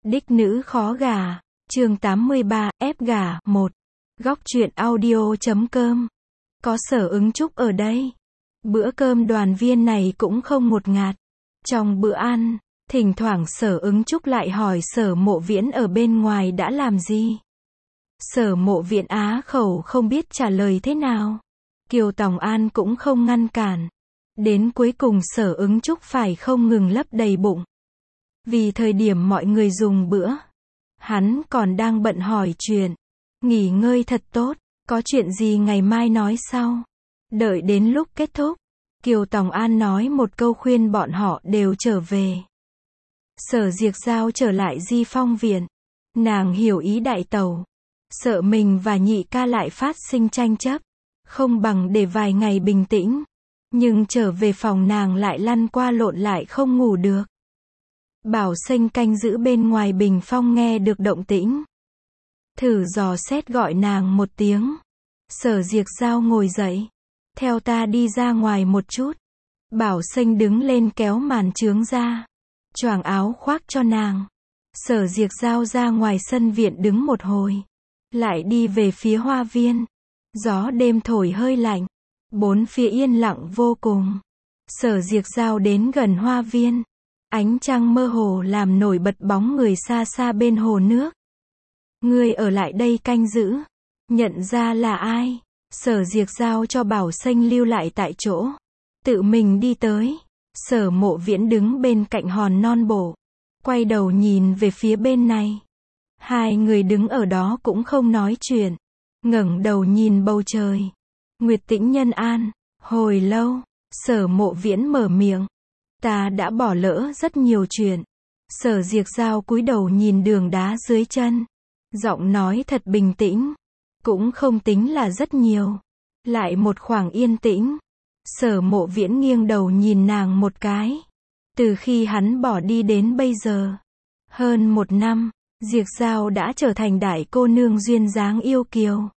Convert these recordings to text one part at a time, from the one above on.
Đích nữ khó gả, chương 83, ép gả, 1. Góc truyện audio.com. Có Sở Ứng Trúc ở đây. Bữa cơm đoàn viên này cũng không ngột ngạt. Trong bữa ăn, thỉnh thoảng Sở Ứng Trúc lại hỏi Sở Mộ Viễn ở bên ngoài đã làm gì. Sở Mộ Viễn á khẩu không biết trả lời thế nào. Kiều Tòng An cũng không ngăn cản. Đến cuối cùng Sở Ứng Trúc phải không ngừng lấp đầy bụng. Vì thời điểm mọi người dùng bữa, hắn còn đang bận hỏi chuyện. Nghỉ ngơi thật tốt, có chuyện gì ngày mai nói sau. Đợi đến lúc kết thúc, Kiều Tòng An nói một câu khuyên bọn họ đều trở về. Sở Diệc Giao trở lại Di Phong viện. Nàng hiểu ý đại tẩu. Sợ mình và nhị ca lại phát sinh tranh chấp. Không bằng để vài ngày bình tĩnh. Nhưng trở về phòng nàng lại lăn qua lộn lại không ngủ được. Bảo Xênh canh giữ bên ngoài bình phong nghe được động tĩnh. Thử dò xét gọi nàng một tiếng. Sở Diệc Giao ngồi dậy. Theo ta đi ra ngoài một chút. Bảo Xênh đứng lên kéo màn chướng ra. Choàng áo khoác cho nàng. Sở Diệc Giao ra ngoài sân viện đứng một hồi. Lại đi về phía hoa viên. Gió đêm thổi hơi lạnh. Bốn phía yên lặng vô cùng. Sở Diệc Giao đến gần hoa viên. Ánh trăng mơ hồ làm nổi bật bóng người xa xa bên hồ nước. Ngươi ở lại đây canh giữ. Nhận ra là ai? Sở Diệc Giao cho Bảo Xênh lưu lại tại chỗ. Tự mình đi tới. Sở Mộ Viễn đứng bên cạnh hòn non bộ. Quay đầu nhìn về phía bên này. Hai người đứng ở đó cũng không nói chuyện. Ngẩng đầu nhìn bầu trời. Nguyệt tĩnh nhân an. Hồi lâu, Sở Mộ Viễn mở miệng. Ta đã bỏ lỡ rất nhiều chuyện. Sở Diệc Giao cúi đầu nhìn đường đá dưới chân. Giọng nói thật bình tĩnh. Cũng không tính là rất nhiều. Lại một khoảng yên tĩnh. Sở Mộ Viễn nghiêng đầu nhìn nàng một cái. Từ khi hắn bỏ đi đến bây giờ. Hơn 1 năm, Diệc Giao đã trở thành đại cô nương duyên dáng yêu kiều.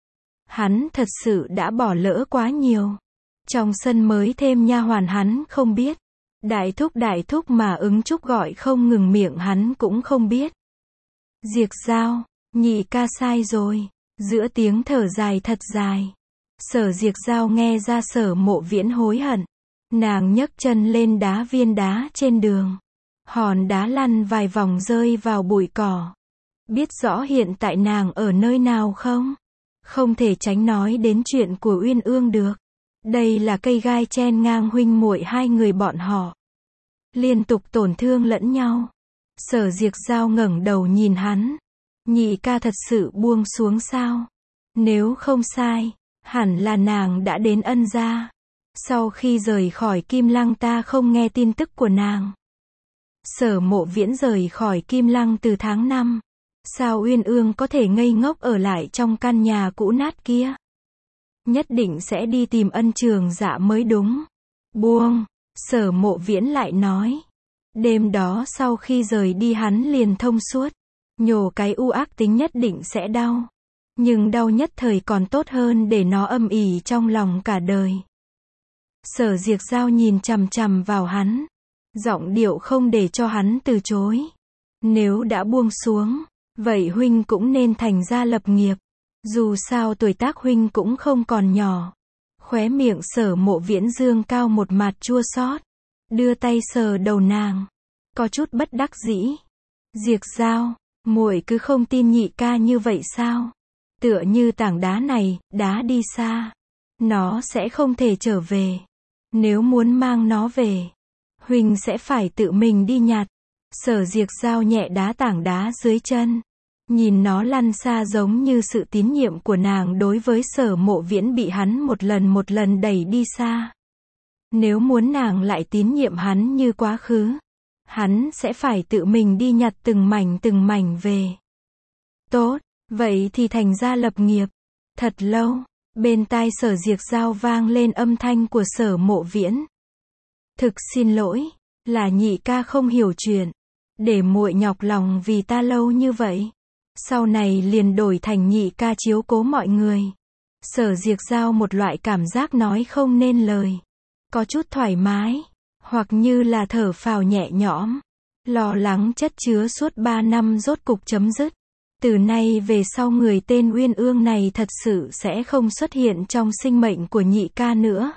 Hắn thật sự đã bỏ lỡ quá nhiều. Trong sân mới thêm nha hoàn hắn không biết. Đại thúc mà Ứng Trúc gọi không ngừng miệng hắn cũng không biết. Diệc Giao, nhị ca sai rồi. Giữa tiếng thở dài thật dài. Sở Diệc Giao nghe ra Sở Mộ Viễn hối hận. Nàng nhấc chân lên đá viên đá trên đường. Hòn đá lăn vài vòng rơi vào bụi cỏ. Biết rõ hiện tại nàng ở nơi nào không? Không thể tránh nói đến chuyện của Uyên Ương được. Đây là cây gai chen ngang huynh muội hai người bọn họ. Liên tục tổn thương lẫn nhau. Sở Diệc Giao ngẩng đầu nhìn hắn. Nhị ca thật sự buông xuống sao? Nếu không sai, hẳn là nàng đã đến Ân gia. Sau khi rời khỏi Kim Lăng ta không nghe tin tức của nàng. Sở Mộ Viễn rời khỏi Kim Lăng từ tháng 5. Sao Uyên Ương có thể ngây ngốc ở lại trong căn nhà cũ nát kia? Nhất định sẽ đi tìm Ân Trường Dạ mới đúng. Buông, Sở Mộ Viễn lại nói. Đêm đó sau khi rời đi hắn liền thông suốt. Nhổ cái u ác tính nhất định sẽ đau. Nhưng đau nhất thời còn tốt hơn để nó âm ỉ trong lòng cả đời. Sở Diệc Giao nhìn chằm chằm vào hắn. Giọng điệu không để cho hắn từ chối. Nếu đã buông xuống, vậy huynh cũng nên thành gia lập nghiệp. Dù sao tuổi tác huynh cũng không còn nhỏ. Khóe miệng Sở Mộ Viễn dương cao một mặt chua xót. Đưa tay sờ đầu nàng. Có chút bất đắc dĩ. Diệc Giao, muội cứ không tin nhị ca như vậy sao? Tựa như tảng đá này, đá đi xa. Nó sẽ không thể trở về. Nếu muốn mang nó về, huynh sẽ phải tự mình đi nhặt. Sở Diệc Giao nhẹ đá tảng đá dưới chân. Nhìn nó lăn xa giống như sự tín nhiệm của nàng đối với Sở Mộ Viễn bị hắn một lần đẩy đi xa. Nếu muốn nàng lại tín nhiệm hắn như quá khứ, hắn sẽ phải tự mình đi nhặt từng mảnh về. Tốt, vậy thì thành gia lập nghiệp. Thật lâu, bên tai Sở Diệc Giao vang lên âm thanh của Sở Mộ Viễn. Thực xin lỗi, là nhị ca không hiểu chuyện. Để muội nhọc lòng vì ta lâu như vậy. Sau này liền đổi thành nhị ca chiếu cố mọi người. Sở Diệc Giao một loại cảm giác nói không nên lời. Có chút thoải mái, hoặc như là thở phào nhẹ nhõm. Lo lắng chất chứa suốt 3 năm rốt cục chấm dứt. Từ nay về sau người tên Uyên Ương này thật sự sẽ không xuất hiện trong sinh mệnh của nhị ca nữa.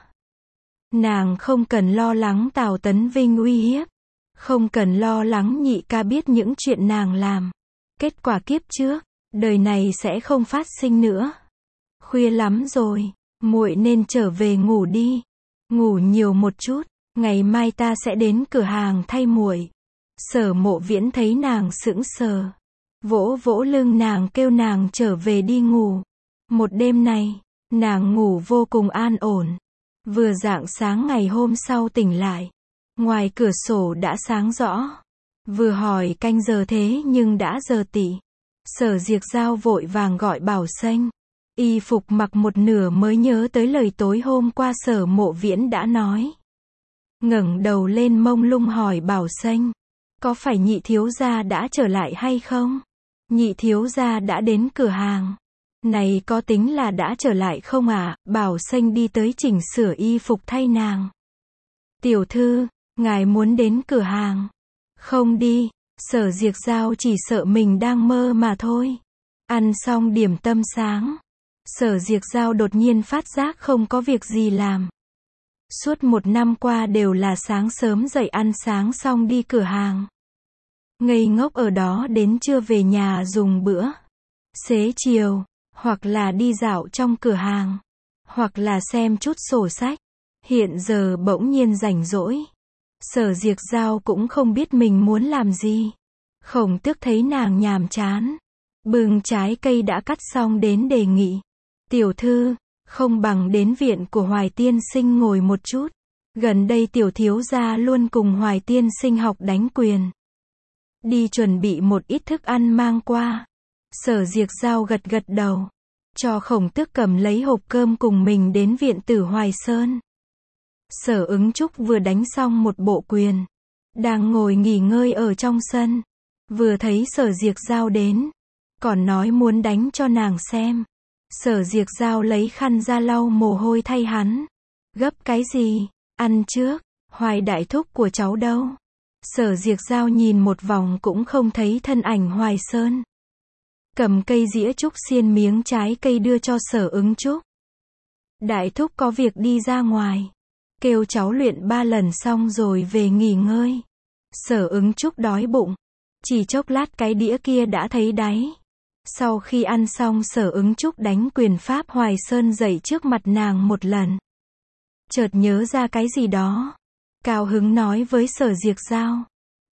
Nàng không cần lo lắng Tào Tấn Vinh uy hiếp. Không cần lo lắng nhị ca biết những chuyện nàng làm. Kết quả kiếp trước, đời này sẽ không phát sinh nữa. Khuya lắm rồi, muội nên trở về ngủ đi. Ngủ nhiều một chút, ngày mai ta sẽ đến cửa hàng thay muội. Sở Mộ Viễn thấy nàng sững sờ, vỗ vỗ lưng nàng kêu nàng trở về đi ngủ. Một đêm này, nàng ngủ vô cùng an ổn. Vừa rạng sáng ngày hôm sau tỉnh lại, ngoài cửa sổ đã sáng rõ. Vừa hỏi canh giờ thế nhưng đã giờ tỵ. Sở Diệc Giao vội vàng gọi Bảo Xanh. Y phục mặc một nửa mới nhớ tới lời tối hôm qua Sở Mộ Viễn đã nói. Ngẩng đầu lên mông lung hỏi Bảo Xanh, có phải nhị thiếu gia đã trở lại hay không? Nhị thiếu gia đã đến cửa hàng. Này có tính là đã trở lại không ạ? Bảo Xanh đi tới chỉnh sửa y phục thay nàng. Tiểu thư, ngài muốn đến cửa hàng? Không đi. Sở Diệc Giao chỉ sợ mình đang mơ mà thôi. Ăn xong điểm tâm sáng, Sở Diệc Giao đột nhiên phát giác không có việc gì làm. Suốt một năm qua đều là sáng sớm dậy ăn sáng xong đi cửa hàng. Ngây ngốc ở đó đến trưa về nhà dùng bữa. Xế chiều, hoặc là đi dạo trong cửa hàng, hoặc là xem chút sổ sách. Hiện giờ bỗng nhiên rảnh rỗi. Sở Diệc Giao cũng không biết mình muốn làm gì. Khổng Tước thấy nàng nhàm chán, bưng trái cây đã cắt xong đến đề nghị. Tiểu thư, không bằng đến viện của Hoài tiên sinh ngồi một chút. Gần đây tiểu thiếu gia luôn cùng Hoài tiên sinh học đánh quyền. Đi chuẩn bị một ít thức ăn mang qua. Sở Diệc Giao gật gật đầu, cho Khổng Tước cầm lấy hộp cơm cùng mình đến viện tử Hoài Sơn. Sở Ứng Trúc vừa đánh xong một bộ quyền, đang ngồi nghỉ ngơi ở trong sân, vừa thấy Sở Diệc Giao đến, còn nói muốn đánh cho nàng xem. Sở Diệc Giao lấy khăn ra lau mồ hôi thay hắn. Gấp cái gì? Ăn trước. Hoài đại thúc của cháu đâu? Sở Diệc Giao nhìn một vòng cũng không thấy thân ảnh Hoài Sơn. Cầm cây dĩa trúc xiên miếng trái cây đưa cho Sở Ứng Trúc. Đại thúc có việc đi ra ngoài, kêu cháu luyện 3 lần xong rồi về nghỉ ngơi. Sở Ứng Trúc đói bụng, chỉ chốc lát cái đĩa kia đã thấy đáy. Sau khi ăn xong Sở Ứng Trúc đánh quyền pháp Hoài Sơn dậy trước mặt nàng một lần. Chợt nhớ ra cái gì đó, cao hứng nói với Sở Diệc Giao.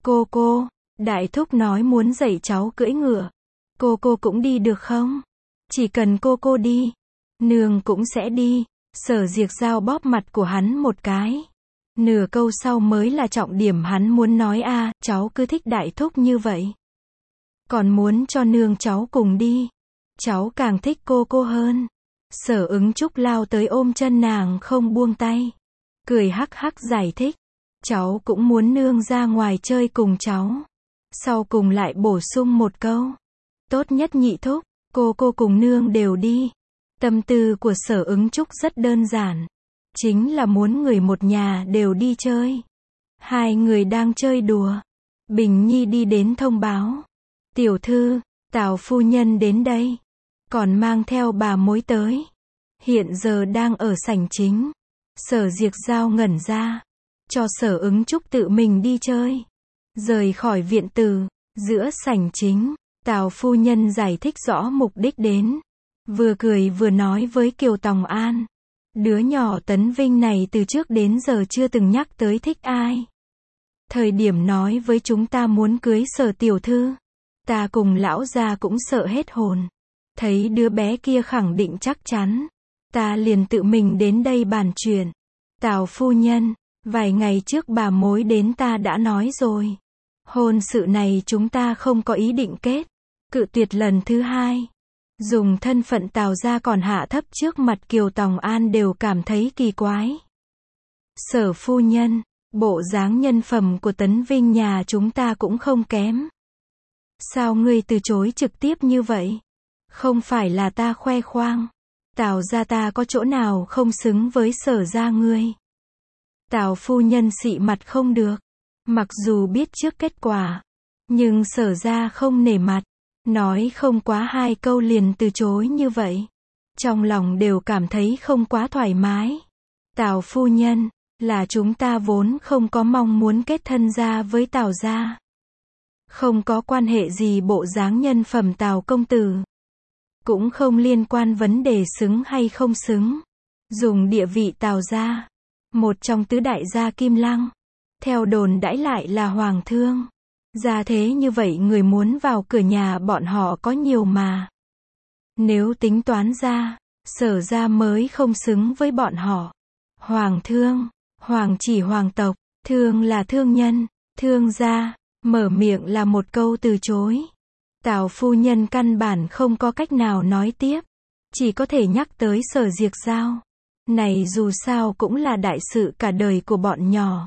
Cô, đại thúc nói muốn dạy cháu cưỡi ngựa. Cô cũng đi được không? Chỉ cần cô đi, nương cũng sẽ đi. Sở Diệc Giao bóp mặt của hắn một cái. Nửa câu sau mới là trọng điểm hắn muốn nói cháu cứ thích đại thúc như vậy. Còn muốn cho nương cháu cùng đi. Cháu càng thích cô hơn. Sở Ứng Trúc lao tới ôm chân nàng không buông tay. Cười hắc hắc giải thích. Cháu cũng muốn nương ra ngoài chơi cùng cháu. Sau cùng lại bổ sung một câu. Tốt nhất nhị thúc, cô cùng nương đều đi. Tâm tư của Sở Ứng Trúc rất đơn giản. Chính là muốn người một nhà đều đi chơi. Hai người đang chơi đùa. Bình Nhi đi đến thông báo. Tiểu thư, Tào phu nhân đến đây. Còn mang theo bà mối tới. Hiện giờ đang ở sảnh chính. Sở Diệc Giao ngẩn ra. Cho Sở Ứng Trúc tự mình đi chơi. Rời khỏi viện tử. Giữa sảnh chính, Tào phu nhân giải thích rõ mục đích đến. Vừa cười vừa nói với Kiều Tòng An. Đứa nhỏ Tấn Vinh này từ trước đến giờ chưa từng nhắc tới thích ai. Thời điểm nói với chúng ta muốn cưới Sở tiểu thư, ta cùng lão gia cũng sợ hết hồn. Thấy đứa bé kia khẳng định chắc chắn, ta liền tự mình đến đây bàn chuyện. Tào phu nhân, vài ngày trước bà mối đến ta đã nói rồi. Hôn sự này chúng ta không có ý định kết. Cự tuyệt lần thứ hai. Dùng thân phận Tào gia còn hạ thấp trước mặt Kiều Tòng An đều cảm thấy kỳ quái. Sở phu nhân, bộ dáng nhân phẩm của Tấn Vinh nhà chúng ta cũng không kém. Sao ngươi từ chối trực tiếp như vậy? Không phải là ta khoe khoang. Tào gia ta có chỗ nào không xứng với Sở gia ngươi? Tào phu nhân xị mặt không được. Mặc dù biết trước kết quả, nhưng Sở ra không nể mặt, nói không quá 2 câu liền từ chối như vậy. Trong lòng đều cảm thấy không quá thoải mái. Tào phu nhân, là chúng ta vốn không có mong muốn kết thân ra với Tào gia. Không có quan hệ gì bộ dáng nhân phẩm Tào công tử. Cũng không liên quan vấn đề xứng hay không xứng. Dùng địa vị Tào gia, một trong tứ đại gia Kim Lăng, theo đồn đãi lại là hoàng thương. Gia thế như vậy người muốn vào cửa nhà bọn họ có nhiều mà. Nếu tính toán ra, Sở ra mới không xứng với bọn họ. Hoàng thương, hoàng chỉ hoàng tộc, thương là thương nhân, thương gia, mở miệng là một câu từ chối. Tào phu nhân căn bản không có cách nào nói tiếp, chỉ có thể nhắc tới Sở Diệc Giao. Này dù sao cũng là đại sự cả đời của bọn nhỏ.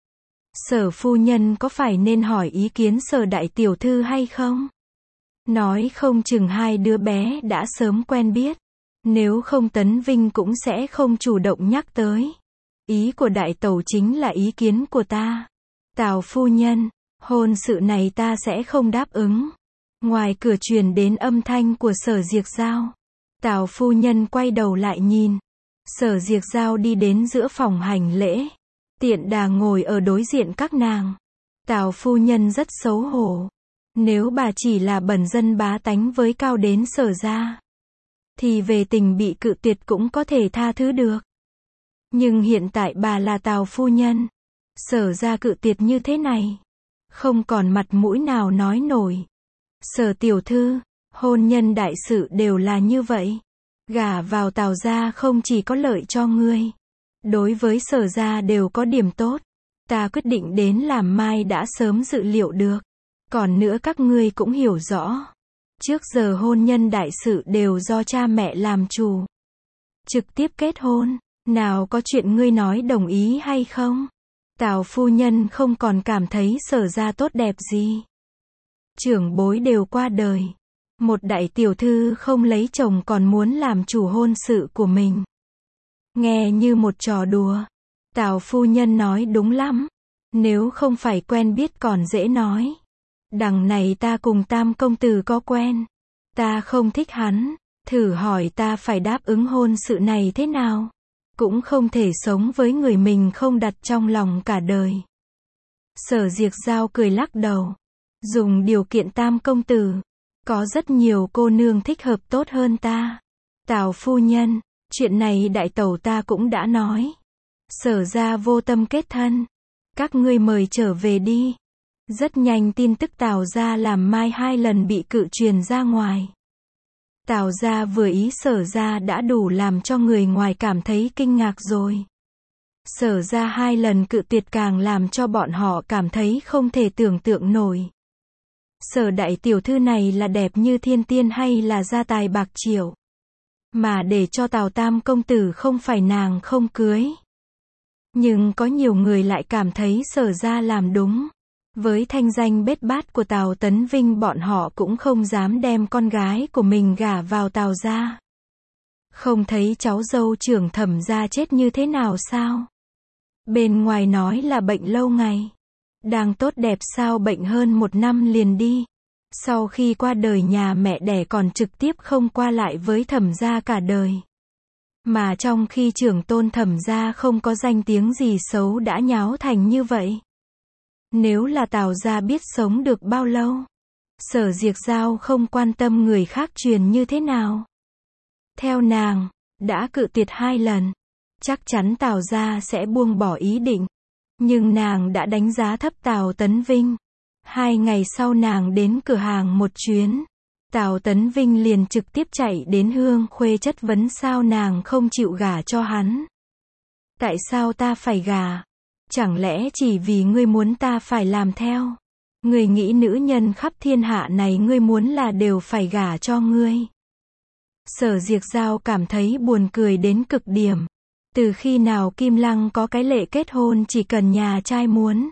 Sở phu nhân có phải nên hỏi ý kiến Sở đại tiểu thư hay không? Nói không chừng hai đứa bé đã sớm quen biết. Nếu không Tấn Vinh cũng sẽ không chủ động nhắc tới. Ý của đại tẩu chính là ý kiến của ta. Tào phu nhân, hôn sự này ta sẽ không đáp ứng. Ngoài cửa truyền đến âm thanh của Sở Diệc Giao. Tào phu nhân quay đầu lại nhìn. Sở Diệc Giao đi đến giữa phòng hành lễ. Tiện đà ngồi ở đối diện các nàng. Tào phu nhân rất xấu hổ. Nếu bà chỉ là bần dân bá tánh với cao đến Sở ra, thì về tình bị cự tuyệt cũng có thể tha thứ được. Nhưng hiện tại bà là Tào phu nhân. Sở ra cự tuyệt như thế này, không còn mặt mũi nào nói nổi. Sở tiểu thư, hôn nhân đại sự đều là như vậy. Gả vào Tào gia không chỉ có lợi cho ngươi, đối với Sở gia đều có điểm tốt. Ta quyết định đến làm mai đã sớm dự liệu được. Còn nữa các ngươi cũng hiểu rõ. Trước giờ hôn nhân đại sự đều do cha mẹ làm chủ. Trực tiếp kết hôn, nào có chuyện ngươi nói đồng ý hay không? Tào phu nhân không còn cảm thấy Sở ra tốt đẹp gì. Trưởng bối đều qua đời. Một đại tiểu thư không lấy chồng còn muốn làm chủ hôn sự của mình. Nghe như một trò đùa. Tào phu nhân nói đúng lắm. Nếu không phải quen biết còn dễ nói. Đằng này ta cùng Tam công tử có quen. Ta không thích hắn. Thử hỏi ta phải đáp ứng hôn sự này thế nào? Cũng không thể sống với người mình không đặt trong lòng cả đời. Sở Diệc Giao cười lắc đầu. Dùng điều kiện Tam công tử. Có rất nhiều cô nương thích hợp tốt hơn ta. Tào phu nhân, chuyện này đại tẩu ta cũng đã nói. Sở ra vô tâm kết thân. Các ngươi mời trở về đi. Rất nhanh tin tức Tào gia làm mai 2 lần bị cự truyền ra ngoài. Tào gia vừa ý Sở gia đã đủ làm cho người ngoài cảm thấy kinh ngạc rồi. Sở gia 2 lần cự tuyệt càng làm cho bọn họ cảm thấy không thể tưởng tượng nổi. Sở đại tiểu thư này là đẹp như thiên tiên hay là gia tài bạc triệu? Mà để cho Tào Tam công tử không phải nàng không cưới. Nhưng có nhiều người lại cảm thấy Sở gia làm đúng. Với thanh danh bết bát của Tào Tấn Vinh bọn họ cũng không dám đem con gái của mình gả vào Tào gia. Không thấy cháu dâu trưởng Thẩm gia chết như thế nào sao? Bên ngoài nói là bệnh lâu ngày. Đang tốt đẹp sao bệnh hơn 1 năm liền đi. Sau khi qua đời nhà mẹ đẻ còn trực tiếp không qua lại với Thẩm gia cả đời. Mà trong khi trưởng tôn Thẩm gia không có danh tiếng gì xấu đã nháo thành như vậy. Nếu là Tào gia biết sống được bao lâu. Sở Diệc Giao không quan tâm người khác truyền như thế nào. Theo nàng, đã cự tuyệt 2 lần. Chắc chắn Tào gia sẽ buông bỏ ý định. Nhưng nàng đã đánh giá thấp Tào Tấn Vinh. 2 ngày sau nàng đến cửa hàng một chuyến. Tào Tấn Vinh liền trực tiếp chạy đến Hương Khuê chất vấn sao nàng không chịu gả cho hắn. Tại sao ta phải gả? Chẳng lẽ chỉ vì ngươi muốn ta phải làm theo? Ngươi nghĩ nữ nhân khắp thiên hạ này ngươi muốn là đều phải gả cho ngươi? Sở Diệc Giao cảm thấy buồn cười đến cực điểm. Từ khi nào Kim Lăng có cái lệ kết hôn chỉ cần nhà trai muốn,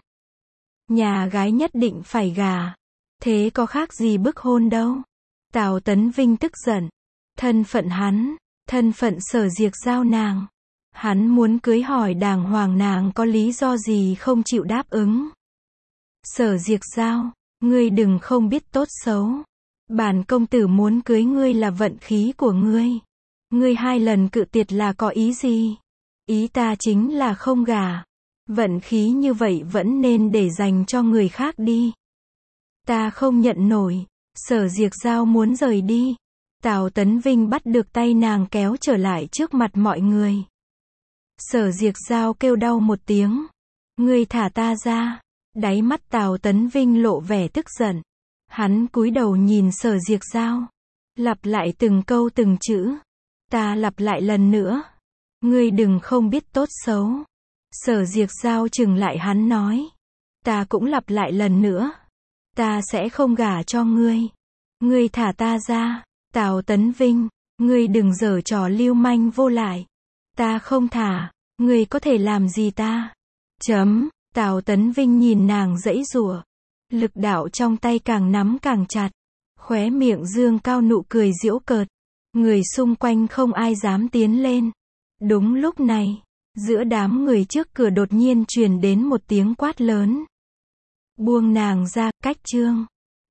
nhà gái nhất định phải gả. Thế có khác gì bức hôn đâu. Tào Tấn Vinh tức giận. Thân phận hắn, thân phận Sở Diệc Giao nàng. Hắn muốn cưới hỏi đàng hoàng nàng có lý do gì không chịu đáp ứng. Sở Diệc Giao, ngươi đừng không biết tốt xấu. Bản công tử muốn cưới ngươi là vận khí của ngươi. Ngươi 2 lần cự tuyệt là có ý gì? Ý ta chính là không gả. Vận khí như vậy vẫn nên để dành cho người khác đi. Ta không nhận nổi. Sở Diệc Giao muốn rời đi. Tào Tấn Vinh bắt được tay nàng kéo trở lại trước mặt mọi người. Sở Diệc Giao kêu đau một tiếng. Ngươi thả ta ra. Đáy mắt Tào Tấn Vinh lộ vẻ tức giận. Hắn cúi đầu nhìn Sở Diệc Giao. Lặp lại từng câu từng chữ. Ta lặp lại lần nữa. Ngươi đừng không biết tốt xấu. Sở Diệc Giao trừng lại hắn nói. Ta cũng lặp lại lần nữa. Ta sẽ không gả cho ngươi. Ngươi thả ta ra. Tào Tấn Vinh, ngươi đừng giở trò lưu manh vô lại. Ta không thả. Ngươi có thể làm gì ta? Tào Tấn Vinh nhìn nàng giãy giụa. Lực đạo trong tay càng nắm càng chặt. Khóe miệng dương cao nụ cười giễu cợt. Người xung quanh không ai dám tiến lên. Đúng lúc này, giữa đám người trước cửa đột nhiên truyền đến một tiếng quát lớn. Buông nàng ra, Cách Trương.